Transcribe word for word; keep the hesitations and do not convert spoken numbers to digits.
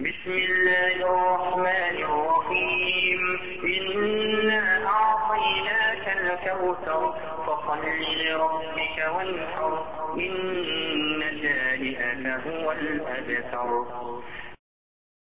بسم الله الرحمن الرحيم إنا أعطيناك الكوثر فصل لربك وانحر إن شانئك هو الأبتر